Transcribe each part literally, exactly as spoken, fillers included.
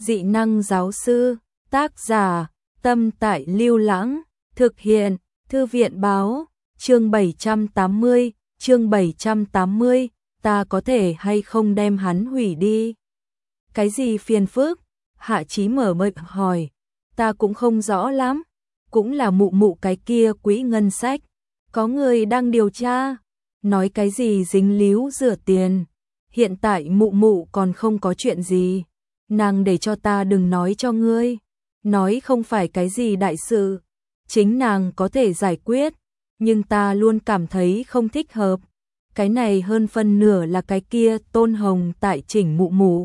Dị năng giáo sư, tác giả, Tâm Tại Lưu Lãng, thực hiện, Thư viện báo, chương bảy trăm tám mươi, chương bảy trăm tám mươi, ta có thể hay không đem hắn hủy đi? Cái gì phiền phức? Hạ Chí mở miệng hỏi, ta cũng không rõ lắm, cũng là mụ mụ cái kia quỹ ngân sách, có người đang điều tra, nói cái gì dính líu rửa tiền, hiện tại mụ mụ còn không có chuyện gì, nàng để cho ta đừng nói cho ngươi, nói không phải cái gì đại sự, chính nàng có thể giải quyết, nhưng ta luôn cảm thấy không thích hợp, cái này hơn phân nửa là cái kia Tôn Hồng tại chỉnh mụ mụ.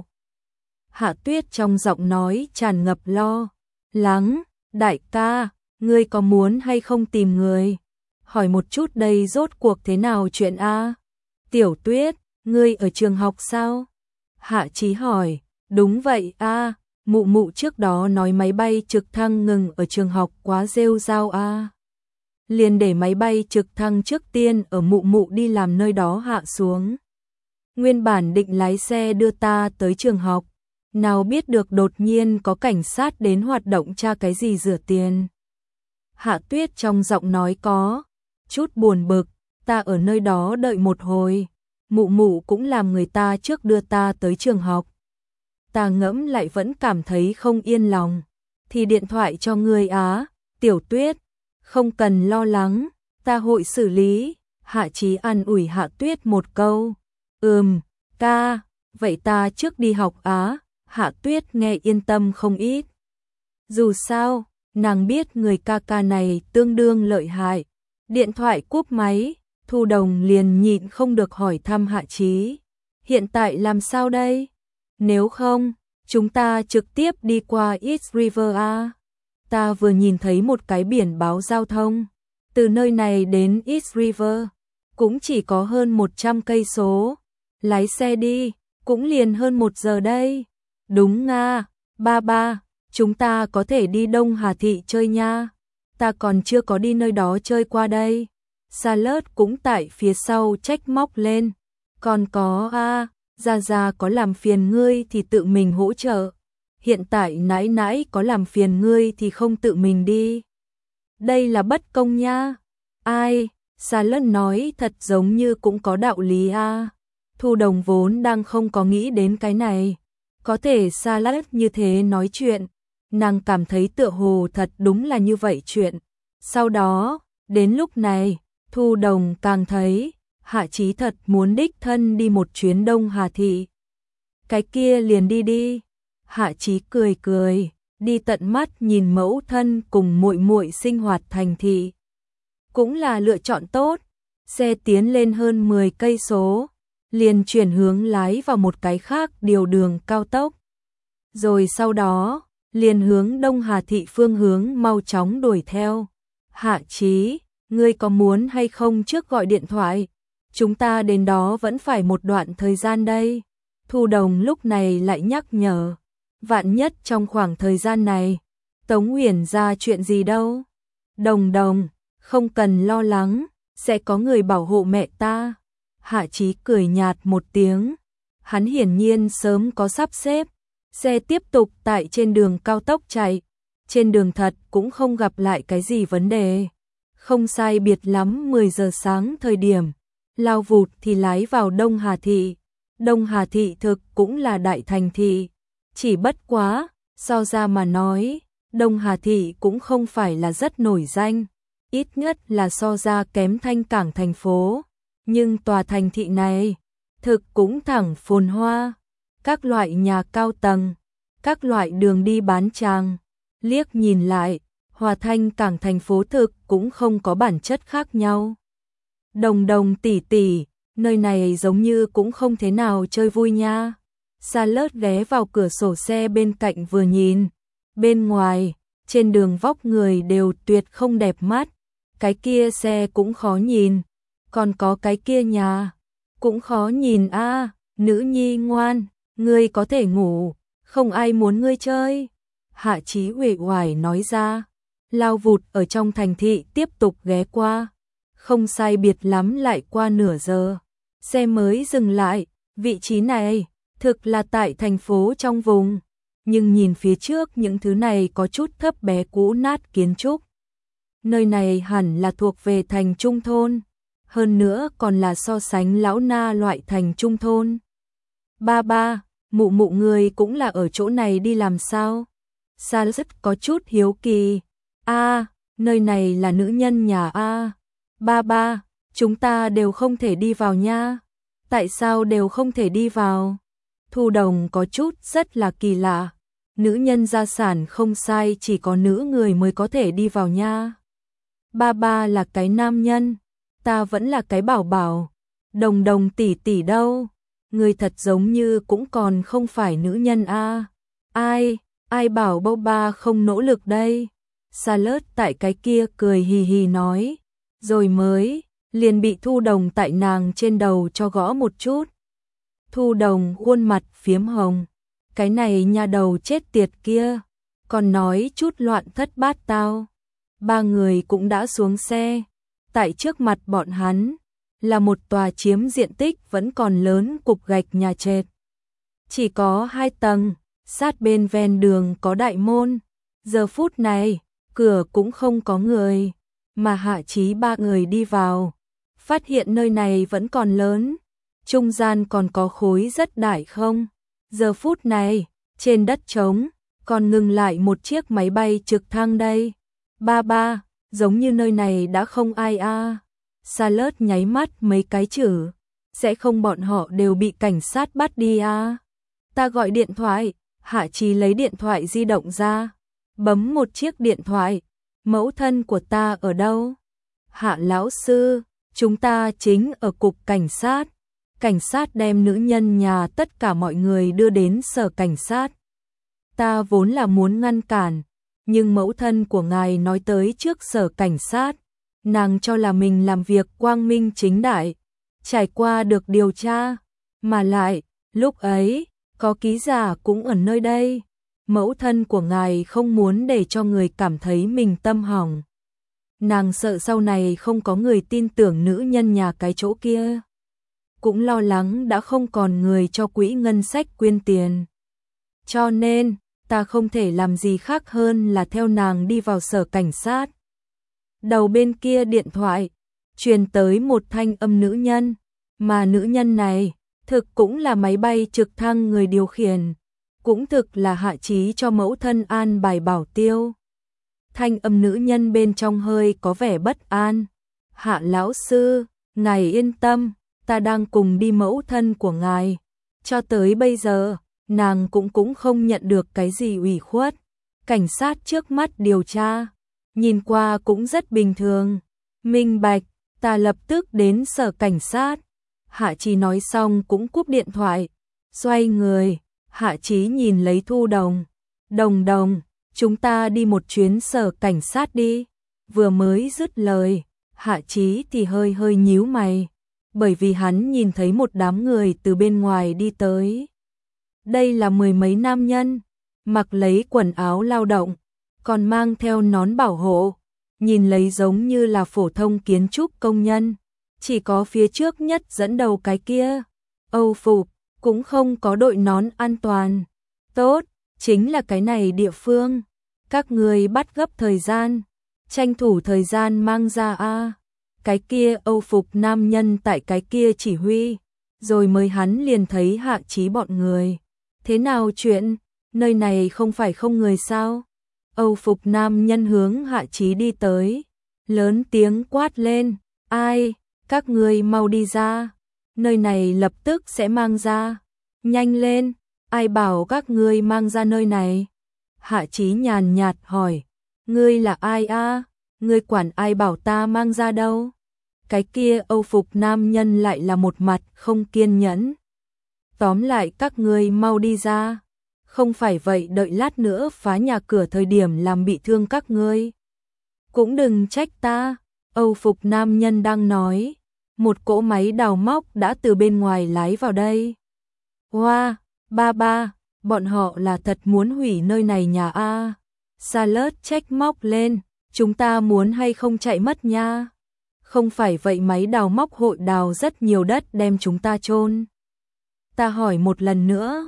Hạ Tuyết trong giọng nói tràn ngập lo lắng, đại ca, ngươi có muốn hay không tìm người? Hỏi một chút đây rốt cuộc thế nào chuyện a? Tiểu Tuyết, ngươi ở trường học sao? Hạ Chí hỏi, đúng vậy a, mụ mụ trước đó nói máy bay trực thăng ngừng ở trường học quá rêu rao a. Liền để máy bay trực thăng trước tiên ở mụ mụ đi làm nơi đó hạ xuống. Nguyên bản định lái xe đưa ta tới trường học, nào biết được đột nhiên có cảnh sát đến hoạt động tra cái gì rửa tiền. Hạ Tuyết trong giọng nói có chút buồn bực, ta ở nơi đó đợi một hồi, mụ mụ cũng làm người ta trước đưa ta tới trường học. Ta ngẫm lại vẫn cảm thấy không yên lòng, thì điện thoại cho người á, Tiểu Tuyết, không cần lo lắng, ta hội xử lý. Hạ Chí an ủi Hạ Tuyết một câu, ừm, ca, vậy ta trước đi học á. Hạ Tuyết nghe yên tâm không ít. Dù sao, nàng biết người ca ca này tương đương lợi hại. Điện thoại cúp máy, Thu Đồng liền nhịn không được hỏi thăm Hạ Chí. Hiện tại làm sao đây? Nếu không, chúng ta trực tiếp đi qua East River A. Ta vừa nhìn thấy một cái biển báo giao thông. Từ nơi này đến East River, cũng chỉ có hơn một trăm cây số. Lái xe đi, cũng liền hơn một giờ đây. Đúng nga, ba ba, chúng ta có thể đi Đông Hà Thị chơi nha. Ta còn chưa có đi nơi đó chơi qua đây. Salad cũng tại phía sau trách móc lên. Còn có a, Gia Gia có làm phiền ngươi thì tự mình hỗ trợ. Hiện tại nãi nãi có làm phiền ngươi thì không tự mình đi. Đây là bất công nha. Ai, Salad nói thật giống như cũng có đạo lý a. Thu Đồng vốn đang không có nghĩ đến cái này. Có thể Salad như thế nói chuyện, nàng cảm thấy tựa hồ thật đúng là như vậy chuyện. Sau đó, đến lúc này, Thu Đồng càng thấy, Hạ Chí thật muốn đích thân đi một chuyến Đông Hà Thị. Cái kia liền đi đi. Hạ Chí cười cười, đi tận mắt nhìn mẫu thân cùng muội muội sinh hoạt thành thị. Cũng là lựa chọn tốt. Xe tiến lên hơn mười cây số, liền chuyển hướng lái vào một cái khác điều đường cao tốc. Rồi sau đó, liền hướng Đông Hà Thị phương hướng mau chóng đuổi theo. Hạ Chí, ngươi có muốn hay không trước gọi điện thoại? Chúng ta đến đó vẫn phải một đoạn thời gian đây. Thu Đồng lúc này lại nhắc nhở. Vạn nhất trong khoảng thời gian này, Tống Uyển ra chuyện gì đâu. Đồng Đồng, không cần lo lắng, sẽ có người bảo hộ mẹ ta. Hạ Chí cười nhạt một tiếng. Hắn hiển nhiên sớm có sắp xếp. Xe tiếp tục tại trên đường cao tốc chạy. Trên đường thật cũng không gặp lại cái gì vấn đề. Không sai biệt lắm mười giờ sáng thời điểm. Lao vụt thì lái vào Đông Hà Thị. Đông Hà Thị thực cũng là đại thành thị. Chỉ bất quá, so ra mà nói, Đông Hà Thị cũng không phải là rất nổi danh. Ít nhất là so ra kém Thanh Cảng thành phố. Nhưng tòa thành thị này, thực cũng thẳng phồn hoa. Các loại nhà cao tầng, các loại đường đi bán chàng. Liếc nhìn lại, Hòa Thanh Cảng thành phố thực cũng không có bản chất khác nhau. Đồng Đồng tỷ tỷ, nơi này giống như cũng không thế nào chơi vui nha. Salad ghé vào cửa sổ xe bên cạnh vừa nhìn. Bên ngoài, trên đường vóc người đều tuyệt không đẹp mắt. Cái kia xe cũng khó nhìn. Còn có cái kia nhà, cũng khó nhìn a. À, nữ nhi ngoan, ngươi có thể ngủ, không ai muốn ngươi chơi. Hạ Chí uể oải nói ra. Lao vụt ở trong thành thị tiếp tục ghé qua. Không sai biệt lắm lại qua nửa giờ. Xe mới dừng lại, vị trí này thực là tại thành phố trong vùng. nhưng nhìn phía trước những thứ này có chút thấp bé cũ nát kiến trúc. Nơi này hẳn là thuộc về thành trung thôn, hơn nữa còn là so sánh lão na loại thành trung thôn. Ba ba, mụ mụ người cũng là ở chỗ này đi làm sao? Salad có chút hiếu kỳ. A, nơi này là nữ nhân nhà A. Ba ba, chúng ta đều không thể đi vào nha. Tại sao đều không thể đi vào? Thu Đồng có chút rất là kỳ lạ. Nữ nhân gia sản không sai, chỉ có nữ người mới có thể đi vào nha. Ba ba là cái nam nhân, ta vẫn là cái bảo bảo. Đồng Đồng tỷ tỷ đâu? Người thật giống như cũng còn không phải nữ nhân a. Ai, ai bảo bâu ba không nỗ lực đây? Salad tại cái kia cười hì hì nói, rồi mới liền bị Thu Đồng tại nàng trên đầu cho gõ một chút. Thu Đồng khuôn mặt phiếm hồng, cái này nha đầu chết tiệt kia, còn nói chút loạn thất bát tao. Ba người cũng đã xuống xe, tại trước mặt bọn hắn là một tòa chiếm diện tích vẫn còn lớn cục gạch nhà trệt. Chỉ có hai tầng, sát bên ven đường có đại môn. Giờ phút này, cửa cũng không có người, mà Hạ Chí ba người đi vào, phát hiện nơi này vẫn còn lớn, trung gian còn có khối rất đại không. Giờ phút này, trên đất trống, còn ngừng lại một chiếc máy bay trực thăng đây. Ba ba, giống như nơi này đã không ai a. À. Salad nháy mắt mấy cái chữ, sẽ không bọn họ đều bị cảnh sát bắt đi à. Ta gọi điện thoại. Hạ Chí lấy điện thoại di động ra, bấm một chiếc điện thoại. Mẫu thân của ta ở đâu? Hạ lão sư, chúng ta chính ở cục cảnh sát. Cảnh sát đem nữ nhân nhà tất cả mọi người đưa đến sở cảnh sát. Ta vốn là muốn ngăn cản, nhưng mẫu thân của ngài nói tới trước sở cảnh sát, nàng cho là mình làm việc quang minh chính đại, trải qua được điều tra, mà lại, lúc ấy, có ký giả cũng ở nơi đây. Mẫu thân của ngài không muốn để cho người cảm thấy mình tâm hỏng. Nàng sợ sau này không có người tin tưởng nữ nhân nhà cái chỗ kia. Cũng lo lắng đã không còn người cho quỹ ngân sách quyên tiền. Cho nên, ta không thể làm gì khác hơn là theo nàng đi vào sở cảnh sát. Đầu bên kia điện thoại, truyền tới một thanh âm nữ nhân, mà nữ nhân này, thực cũng là máy bay trực thăng người điều khiển, cũng thực là Hạ Chí cho mẫu thân an bài bảo tiêu. Thanh âm nữ nhân bên trong hơi có vẻ bất an. Hạ lão sư, ngài yên tâm, ta đang cùng đi mẫu thân của ngài. Cho tới bây giờ, nàng cũng cũng không nhận được cái gì ủy khuất. Cảnh sát trước mắt điều tra, nhìn qua cũng rất bình thường. Minh bạch, ta lập tức đến sở cảnh sát. Hạ Chí nói xong cũng cúp điện thoại, xoay người. Hạ Chí nhìn lấy Thu Đồng. Đồng Đồng, chúng ta đi một chuyến sở cảnh sát đi. Vừa mới dứt lời, Hạ Chí thì hơi hơi nhíu mày, bởi vì hắn nhìn thấy một đám người từ bên ngoài đi tới. Đây là mười mấy nam nhân, mặc lấy quần áo lao động, còn mang theo nón bảo hộ, nhìn lấy giống như là phổ thông kiến trúc công nhân. Chỉ có phía trước nhất dẫn đầu cái kia, Âu phục, cũng không có đội nón an toàn. Tốt, chính là cái này địa phương. Các người bắt gấp thời gian, tranh thủ thời gian mang ra a. Cái kia Âu phục nam nhân tại cái kia chỉ huy, rồi mới hắn liền thấy Hạ Chí bọn người. Thế nào chuyện, nơi này không phải không người sao? Âu phục nam nhân hướng Hạ Chí đi tới, lớn tiếng quát lên, ai, các người mau đi ra, nơi này lập tức sẽ mang ra, nhanh lên, ai bảo các ngươi mang ra nơi này? Hạ Chí nhàn nhạt hỏi, ngươi là ai a? Ngươi quản ai bảo ta mang ra đâu? Cái kia Âu phục nam nhân lại là một mặt không kiên nhẫn. Tóm lại các ngươi mau đi ra, không phải vậy đợi lát nữa phá nhà cửa thời điểm làm bị thương các ngươi. Cũng đừng trách ta, Âu phục nam nhân đang nói, một cỗ máy đào móc đã từ bên ngoài lái vào đây. Hoa, wow, ba ba, bọn họ là thật muốn hủy nơi này nhà a. Salad trách móc lên, chúng ta muốn hay không chạy mất nha. Không phải vậy máy đào móc hội đào rất nhiều đất đem chúng ta chôn. Ta hỏi một lần nữa,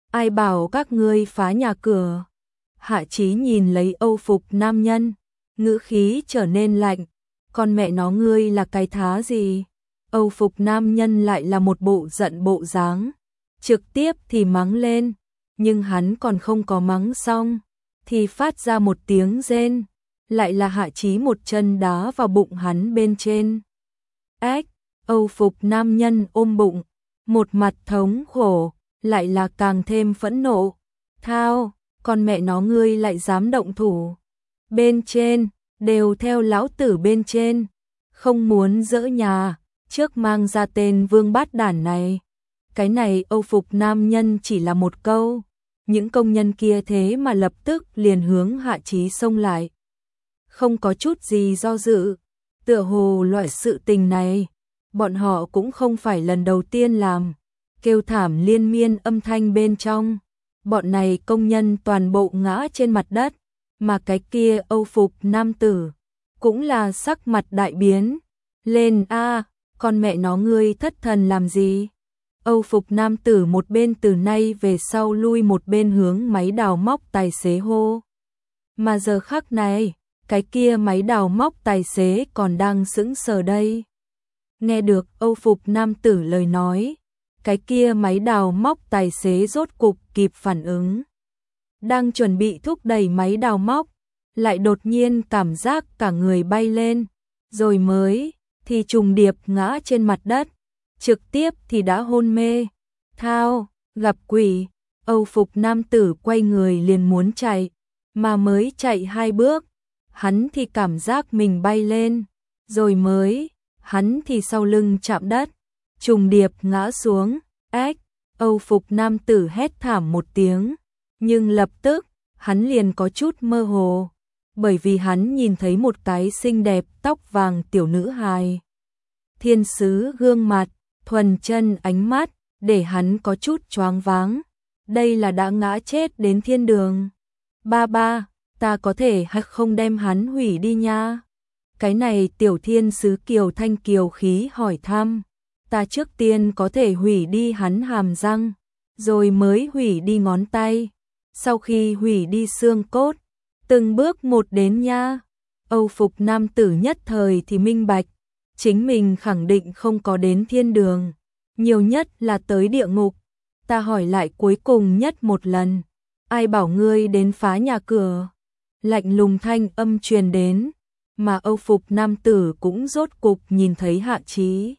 Ai bảo các ngươi phá nhà cửa? Hạ Chí nhìn lấy Âu phục nam nhân, ngữ khí trở nên lạnh, con mẹ nó ngươi là cái thá gì? Âu phục nam nhân lại là một bộ giận bộ dáng, trực tiếp thì mắng lên, nhưng hắn còn không có mắng xong, thì phát ra một tiếng rên, lại là Hạ Chí một chân đá vào bụng hắn bên trên. Ếch, Âu phục nam nhân ôm bụng, một mặt thống khổ, lại là càng thêm phẫn nộ. Thao, con mẹ nó ngươi lại dám động thủ. Bên trên, đều theo lão tử bên trên, không muốn dỡ nhà, trước mang ra tên vương bát đản này. Cái này Âu phục nam nhân chỉ là một câu, những công nhân kia thế mà lập tức liền hướng Hạ Chí xông lại. Không có chút gì do dự, tựa hồ loại sự tình này, bọn họ cũng không phải lần đầu tiên làm, kêu thảm liên miên âm thanh bên trong. Bọn này công nhân toàn bộ ngã trên mặt đất, mà cái kia Âu phục nam tử, cũng là sắc mặt đại biến. Lên a, con mẹ nó ngươi thất thần làm gì? Âu phục nam tử một bên từ nay về sau lui một bên hướng máy đào móc tài xế hô. Mà giờ khắc này, cái kia máy đào móc tài xế còn đang sững sờ đây. Nghe được Âu phục nam tử lời nói, cái kia máy đào móc tài xế rốt cục kịp phản ứng. Đang chuẩn bị thúc đẩy máy đào móc, lại đột nhiên cảm giác cả người bay lên, rồi mới thì trùng điệp ngã trên mặt đất, trực tiếp thì đã hôn mê. Thao, gặp quỷ, Âu phục nam tử quay người liền muốn chạy, mà mới chạy hai bước, hắn thì cảm giác mình bay lên, rồi mới, hắn thì sau lưng chạm đất, trùng điệp ngã xuống. Ếch, Âu phục nam tử hét thảm một tiếng, nhưng lập tức, hắn liền có chút mơ hồ, bởi vì hắn nhìn thấy một cái xinh đẹp tóc vàng tiểu nữ hài. Thiên sứ gương mặt, thuần chân ánh mắt, để hắn có chút choáng váng. Đây là đã ngã chết đến thiên đường. Ba ba, ta có thể hay không đem hắn hủy đi nha? Cái này tiểu thiên sứ kiều thanh kiều khí hỏi thăm. Ta trước tiên có thể hủy đi hắn hàm răng, rồi mới hủy đi ngón tay, sau khi hủy đi xương cốt, từng bước một đến nha. Âu phục nam tử nhất thời thì minh bạch, chính mình khẳng định không có đến thiên đường, nhiều nhất là tới địa ngục. Ta hỏi lại cuối cùng nhất một lần, ai bảo ngươi đến phá nhà cửa? Lạnh lùng thanh âm truyền đến, mà Âu phục nam tử cũng rốt cục nhìn thấy Hạ Chí.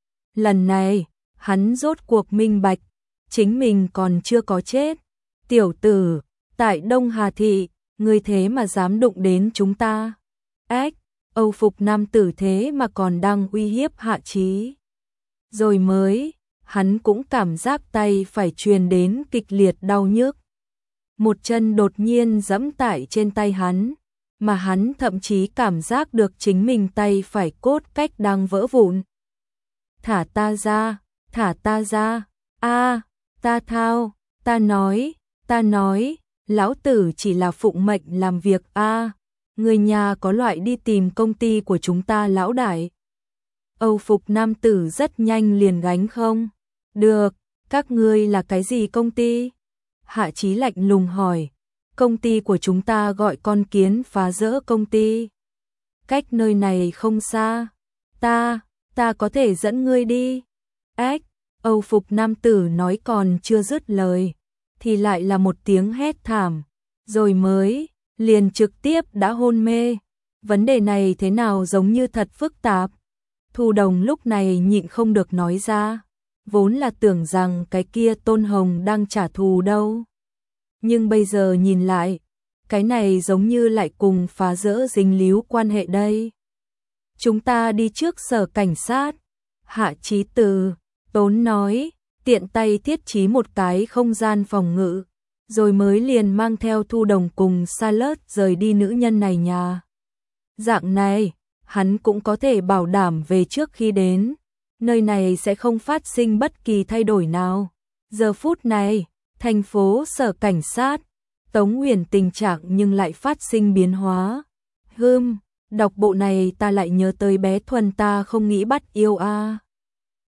Lần này, hắn rốt cuộc minh bạch, chính mình còn chưa có chết. Tiểu tử, tại Đông Hà Thị, ngươi thế mà dám đụng đến chúng ta. Ếch, Âu phục nam tử thế mà còn đang uy hiếp Hạ Chí. Rồi mới, hắn cũng cảm giác tay phải truyền đến kịch liệt đau nhức. Một chân đột nhiên giẫm tại trên tay hắn, mà hắn thậm chí cảm giác được chính mình tay phải cốt cách đang vỡ vụn. Thả ta ra, thả ta ra, a, ta thao, ta nói, ta nói, lão tử chỉ là phụng mệnh làm việc a, người nhà có loại đi tìm công ty của chúng ta lão đại. Âu phục nam tử rất nhanh liền gánh không? Được, các ngươi là cái gì công ty? Hạ Chí lạnh lùng hỏi. Công ty của chúng ta gọi con kiến phá rỡ công ty. Cách nơi này không xa. Ta, ta có thể dẫn ngươi đi. Ếch, Âu phục nam tử nói còn chưa dứt lời, thì lại là một tiếng hét thảm, rồi mới, liền trực tiếp đã hôn mê. Vấn đề này thế nào giống như thật phức tạp. Thu Đồng lúc này nhịn không được nói ra, vốn là tưởng rằng cái kia Tôn Hồng đang trả thù đâu. Nhưng bây giờ nhìn lại, cái này giống như lại cùng phá rỡ dính líu quan hệ đây. Chúng ta đi trước sở cảnh sát. Hạ Chí từ tốn nói, tiện tay thiết trí một cái không gian phòng ngự, rồi mới liền mang theo Thu Đồng cùng Charlotte rời đi nữ nhân này nhà. Dạng này, hắn cũng có thể bảo đảm về trước khi đến, nơi này sẽ không phát sinh bất kỳ thay đổi nào. Giờ phút này, thành phố sở cảnh sát, Tống Huyền tình trạng nhưng lại phát sinh biến hóa. Hừm, đọc bộ này ta lại nhớ tới bé Thuần ta không nghĩ bắt yêu a.